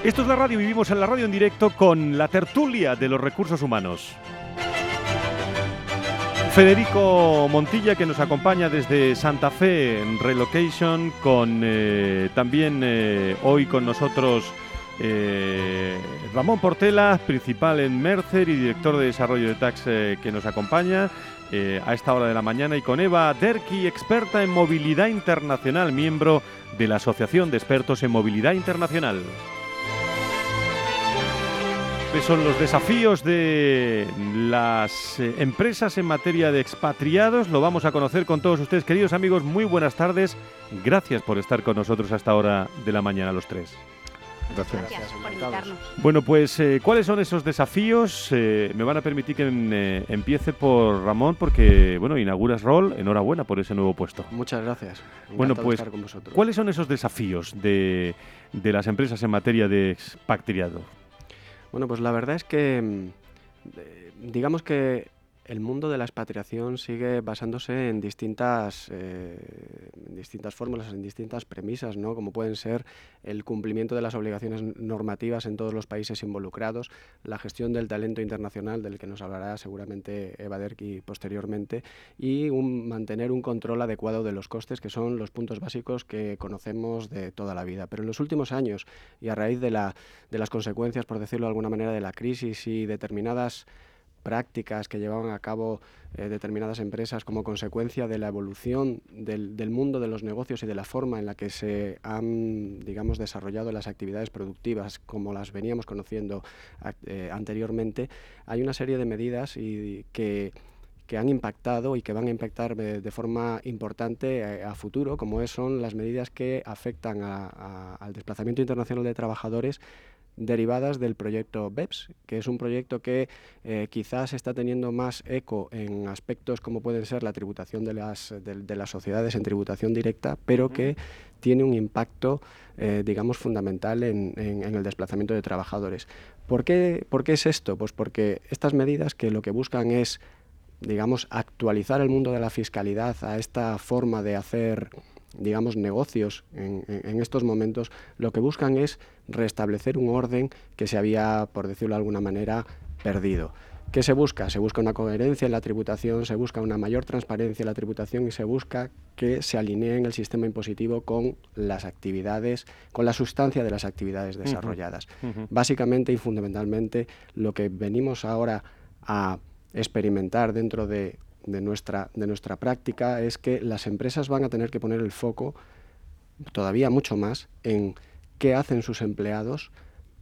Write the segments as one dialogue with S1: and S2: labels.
S1: Esto es la radio, vivimos en la radio en directo con la tertulia de los recursos humanos. Federico Montilla, que nos acompaña desde Santa Fe en Relocation, con también hoy con nosotros Ramón Portela, principal en Mercer y director de desarrollo de Tax, que nos acompaña a esta hora de la mañana, y con Eva Derqui, experta en movilidad internacional, miembro de la Asociación de Expertos en Movilidad Internacional. ¿Cuáles son los desafíos de las empresas en materia de expatriados? Lo vamos a conocer con todos ustedes, queridos amigos. Muy buenas tardes. Gracias por estar con nosotros a esta hora de la mañana, los tres.
S2: Gracias por invitarnos.
S1: Bueno, pues, ¿cuáles son esos desafíos? Me van a permitir que empiece por Ramón, porque, bueno, inauguras rol. Enhorabuena por ese nuevo puesto.
S3: Muchas gracias.
S1: Bueno, pues,
S3: estar con vosotros.
S1: ¿Cuáles son esos desafíos de las empresas en materia de expatriado?
S3: Bueno, pues la verdad es que digamos que el mundo de la expatriación sigue basándose en distintas fórmulas, en distintas premisas, ¿no? Como pueden ser el cumplimiento de las obligaciones normativas en todos los países involucrados, la gestión del talento internacional, del que nos hablará seguramente Eva Derqui posteriormente, y mantener un control adecuado de los costes, que son los puntos básicos que conocemos de toda la vida. Pero en los últimos años, y a raíz de las consecuencias, por decirlo de alguna manera, de la crisis y determinadas prácticas que llevaban a cabo determinadas empresas como consecuencia de la evolución del mundo de los negocios y de la forma en la que se han, digamos, desarrollado las actividades productivas como las veníamos conociendo anteriormente, hay una serie de medidas que han impactado y que van a impactar de forma importante a futuro, como son las medidas que afectan al desplazamiento internacional de trabajadores derivadas del proyecto BEPS, que es un proyecto que quizás está teniendo más eco en aspectos como pueden ser la tributación de las sociedades en tributación directa, pero que tiene un impacto, digamos, fundamental en el desplazamiento de trabajadores. ¿Por qué es esto? Pues porque estas medidas, que lo que buscan es, digamos, actualizar el mundo de la fiscalidad a esta forma de hacer, digamos, negocios en estos momentos, lo que buscan es restablecer un orden que se había, por decirlo de alguna manera, perdido. ¿Qué se busca? Se busca una coherencia en la tributación, se busca una mayor transparencia en la tributación y se busca que se alinee en el sistema impositivo con las actividades, con la sustancia de las actividades desarrolladas. Básicamente y fundamentalmente, lo que venimos ahora a experimentar dentro de nuestra práctica es que las empresas van a tener que poner el foco todavía mucho más en qué hacen sus empleados,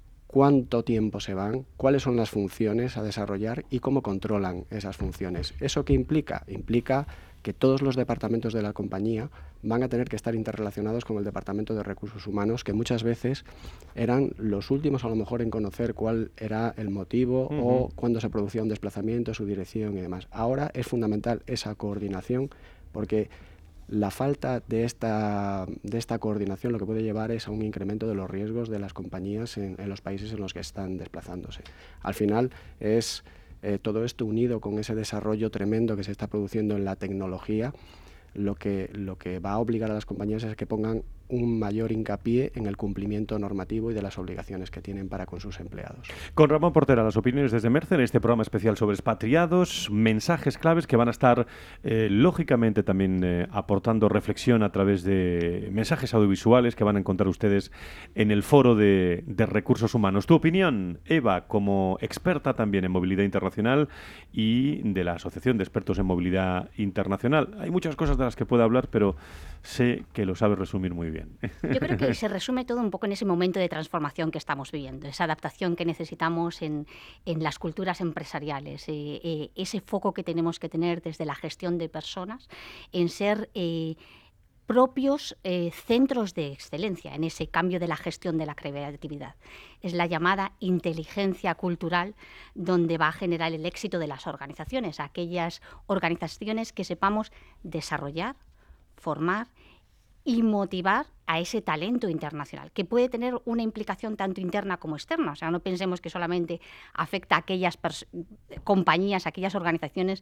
S3: cuánto tiempo se van, cuáles son las funciones a desarrollar y cómo controlan esas funciones. ¿Eso qué implica? Implica que todos los departamentos de la compañía van a tener que estar interrelacionados con el Departamento de Recursos Humanos, que muchas veces eran los últimos a lo mejor en conocer cuál era el motivo o cuándo se producía un desplazamiento, su dirección y demás. Ahora es fundamental esa coordinación, porque la falta de esta coordinación lo que puede llevar es a un incremento de los riesgos de las compañías en los países en los que están desplazándose. Al final es todo esto unido con ese desarrollo tremendo que se está produciendo en la tecnología, lo que va a obligar a las compañías es que pongan un mayor hincapié en el cumplimiento normativo y de las obligaciones que tienen para con sus empleados.
S1: Con Ramón Portela, las opiniones desde Mercer en este programa especial sobre expatriados, mensajes claves que van a estar, lógicamente, también aportando reflexión a través de mensajes audiovisuales que van a encontrar ustedes en el foro de recursos humanos. Tu opinión, Eva, como experta también en movilidad internacional y de la Asociación de Expertos en Movilidad Internacional. Hay muchas cosas de las que puedo hablar, pero sé que lo sabes resumir muy bien.
S2: Yo creo que se resume todo un poco en ese momento de transformación que estamos viviendo, esa adaptación que necesitamos en las culturas empresariales, ese foco que tenemos que tener desde la gestión de personas en ser propios centros de excelencia en ese cambio de la gestión de la creatividad. Es la llamada inteligencia cultural donde va a generar el éxito de las organizaciones, aquellas organizaciones que sepamos desarrollar, formar y motivar a ese talento internacional, que puede tener una implicación tanto interna como externa. O sea, no pensemos que solamente afecta a aquellas compañías, a aquellas organizaciones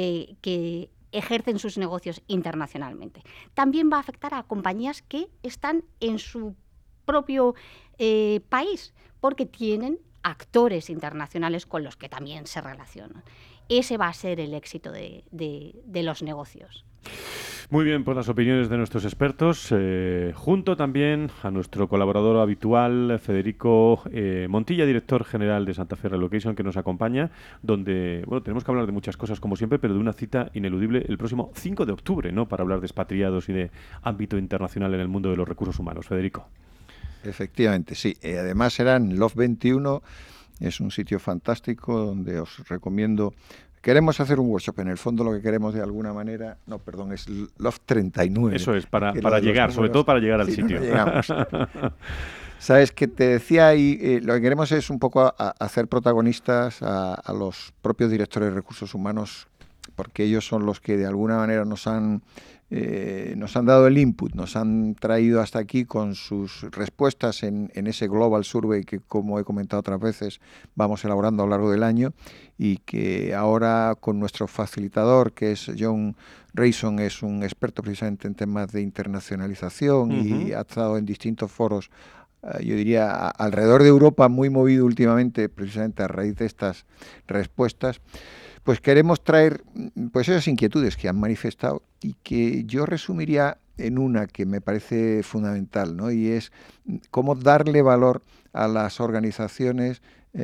S2: que ejercen sus negocios internacionalmente. También va a afectar a compañías que están en su propio país, porque tienen actores internacionales con los que también se relacionan. Ese va a ser el éxito de los negocios.
S1: Muy bien, pues las opiniones de nuestros expertos, junto también a nuestro colaborador habitual, Federico Montilla, director general de Santa Fe Relocation, que nos acompaña, donde, bueno, tenemos que hablar de muchas cosas como siempre, pero de una cita ineludible el próximo 5 de octubre, ¿no?, para hablar de expatriados y de ámbito internacional en el mundo de los recursos humanos. Federico.
S4: Efectivamente, sí. Además será en Loft 21, es un sitio fantástico donde os recomiendo. Queremos hacer un workshop, en el fondo lo que queremos de alguna manera, no, perdón, es Loft 39.
S1: Eso es, para llegar, sobre todo para llegar al sitio.
S4: No llegamos. Sabes que te decía ahí, lo que queremos es un poco hacer protagonistas a los propios directores de recursos humanos, porque ellos son los que de alguna manera nos han dado el input, nos han traído hasta aquí con sus respuestas en ese Global Survey que, como he comentado otras veces, vamos elaborando a lo largo del año, y que ahora con nuestro facilitador, que es John Rayson, es un experto precisamente en temas de internacionalización y ha estado en distintos foros, yo diría, alrededor de Europa, muy movido últimamente precisamente a raíz de estas respuestas. Pues queremos traer pues esas inquietudes que han manifestado y que yo resumiría en una que me parece fundamental, ¿no? Y es cómo darle valor a las organizaciones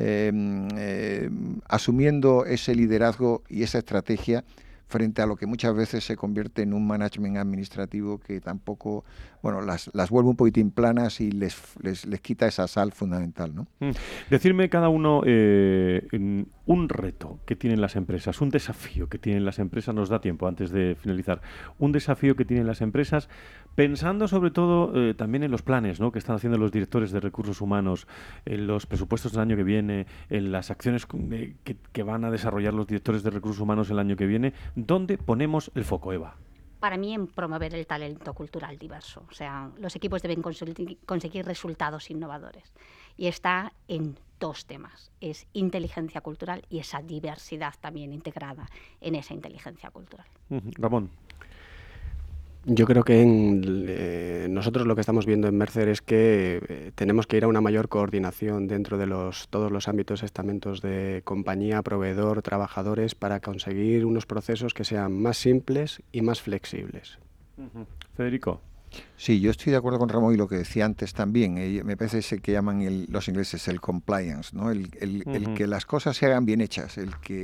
S4: asumiendo ese liderazgo y esa estrategia frente a lo que muchas veces se convierte en un management administrativo que tampoco, bueno, las vuelve un poquitín planas y les quita esa sal fundamental, ¿no?
S1: Decirme cada uno un reto que tienen las empresas, un desafío que tienen las empresas, nos da tiempo antes de finalizar, un desafío que tienen las empresas, pensando sobre todo también en los planes, ¿no?, que están haciendo los directores de recursos humanos, en los presupuestos del año que viene, en las acciones que van a desarrollar los directores de recursos humanos el año que viene. ¿Dónde ponemos el foco, Eva?
S2: Para mí, en promover el talento cultural diverso. O sea, los equipos deben conseguir resultados innovadores. Y está en dos temas. Es inteligencia cultural y esa diversidad también integrada en esa inteligencia cultural.
S1: Ramón.
S3: Yo creo que nosotros lo que estamos viendo en Mercer es que tenemos que ir a una mayor coordinación dentro de todos los ámbitos, estamentos de compañía, proveedor, trabajadores, para conseguir unos procesos que sean más simples y más flexibles.
S1: Federico.
S4: Sí, yo estoy de acuerdo con Ramón y lo que decía antes también. Me parece ese que llaman los ingleses el compliance, ¿no? El que las cosas se hagan bien hechas,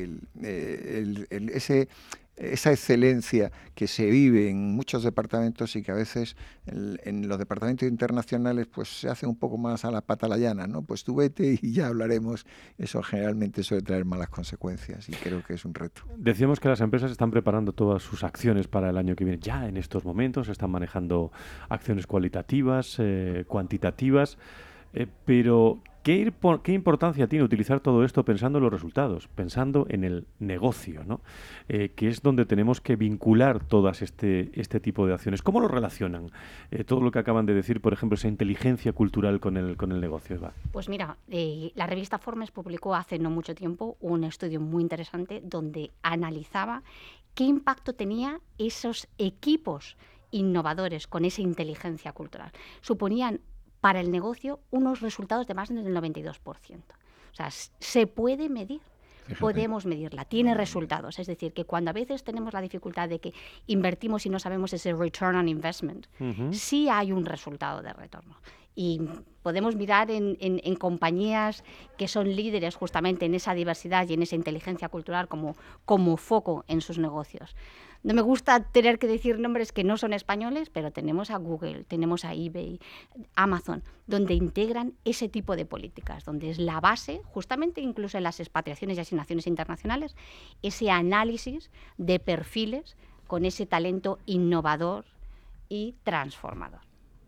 S4: esa excelencia que se vive en muchos departamentos y que a veces en los departamentos internacionales pues se hace un poco más a la pata la llana, ¿no? Pues tú vete y ya hablaremos. Eso generalmente suele traer malas consecuencias y creo que es un reto.
S1: Decíamos que las empresas están preparando todas sus acciones para el año que viene. Ya en estos momentos están manejando acciones cualitativas, cuantitativas, pero ¿qué importancia tiene utilizar todo esto pensando en los resultados, pensando en el negocio, ¿no? Que es donde tenemos que vincular todas este tipo de acciones? ¿Cómo lo relacionan? Todo lo que acaban de decir, por ejemplo, esa inteligencia cultural con el negocio, Eva.
S2: Pues mira, la revista Forbes publicó hace no mucho tiempo un estudio muy interesante donde analizaba qué impacto tenía esos equipos innovadores con esa inteligencia cultural. Suponían para el negocio unos resultados de más del 92%. O sea, se puede medir. Fíjate. Podemos medirla, tiene resultados. Es decir, que cuando a veces tenemos la dificultad de que invertimos y no sabemos ese return on investment, sí hay un resultado de retorno. Y podemos mirar en compañías que son líderes justamente en esa diversidad y en esa inteligencia cultural como foco en sus negocios. No me gusta tener que decir nombres que no son españoles, pero tenemos a Google, tenemos a eBay, Amazon, donde integran ese tipo de políticas, donde es la base, justamente incluso en las expatriaciones y asignaciones internacionales, ese análisis de perfiles con ese talento innovador y transformador.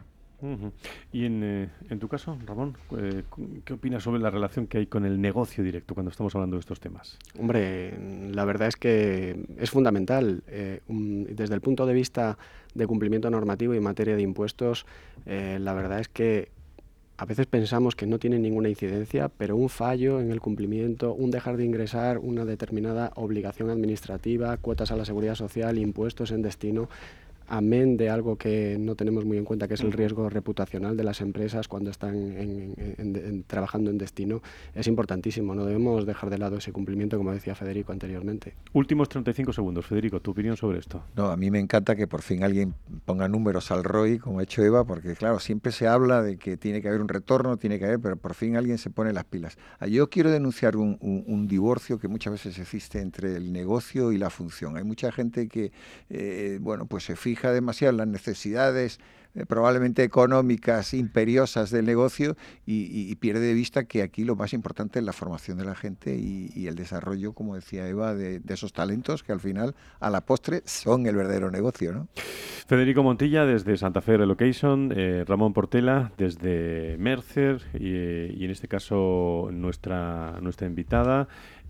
S1: Y en tu caso, Ramón, ¿qué opinas sobre la relación que hay con el negocio directo cuando estamos hablando de estos temas?
S3: Hombre, la verdad es que es fundamental. Desde el punto de vista de cumplimiento normativo y en materia de impuestos, la verdad es que a veces pensamos que no tiene ninguna incidencia, pero un fallo en el cumplimiento, un dejar de ingresar una determinada obligación administrativa, cuotas a la seguridad social, impuestos en destino, amén de algo que no tenemos muy en cuenta, que es el riesgo reputacional de las empresas cuando están trabajando en destino, es importantísimo. No debemos dejar de lado ese cumplimiento, como decía Federico anteriormente.
S1: Últimos 35 segundos. Federico, ¿tu opinión sobre esto?
S4: No, a mí me encanta que por fin alguien ponga números al ROI, como ha hecho Eva, porque claro, siempre se habla de que tiene que haber un retorno, pero por fin alguien se pone las pilas. Yo quiero denunciar un divorcio que muchas veces existe entre el negocio y la función. Hay mucha gente que, pues se fija demasiado en las necesidades probablemente económicas imperiosas del negocio y pierde de vista que aquí lo más importante es la formación de la gente y el desarrollo, como decía Eva, de esos talentos que al final, a la postre, son el verdadero negocio, ¿no?
S1: Federico Montilla desde Santa Fe Relocation, Ramón Portela desde Mercer y en este caso nuestra invitada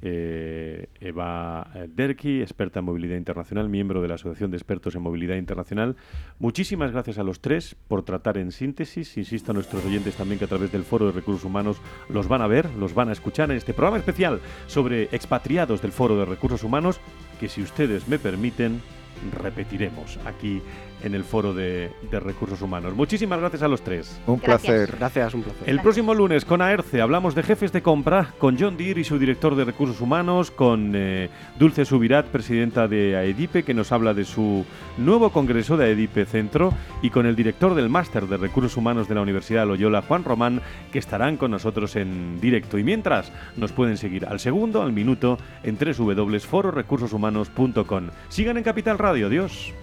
S1: Eva Derqui, experta en movilidad internacional, miembro de la Asociación de Expertos en Movilidad Internacional. Muchísimas gracias a los tres por tratar en síntesis. Insisto a nuestros oyentes también que a través del Foro de Recursos Humanos los van a ver, los van a escuchar en este programa especial sobre expatriados del Foro de Recursos Humanos, que si ustedes me permiten, repetiremos aquí en el Foro de Recursos Humanos. Muchísimas gracias a los tres.
S4: Un placer.
S3: Gracias, un placer.
S1: El próximo lunes con AERCE hablamos de jefes de compra con John Deere y su director de Recursos Humanos, con Dulce Subirat, presidenta de AEDIPE, que nos habla de su nuevo congreso de AEDIPE Centro, y con el director del Máster de Recursos Humanos de la Universidad de Loyola, Juan Román, que estarán con nosotros en directo. Y mientras, nos pueden seguir al segundo, al minuto, en www.fororecursoshumanos.com. Sigan en Capital Radio. Adiós.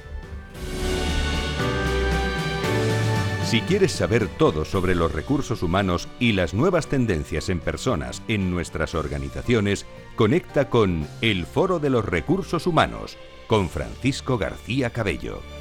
S5: Si quieres saber todo sobre los recursos humanos y las nuevas tendencias en personas en nuestras organizaciones, conecta con El Foro de los Recursos Humanos con Francisco García Cabello.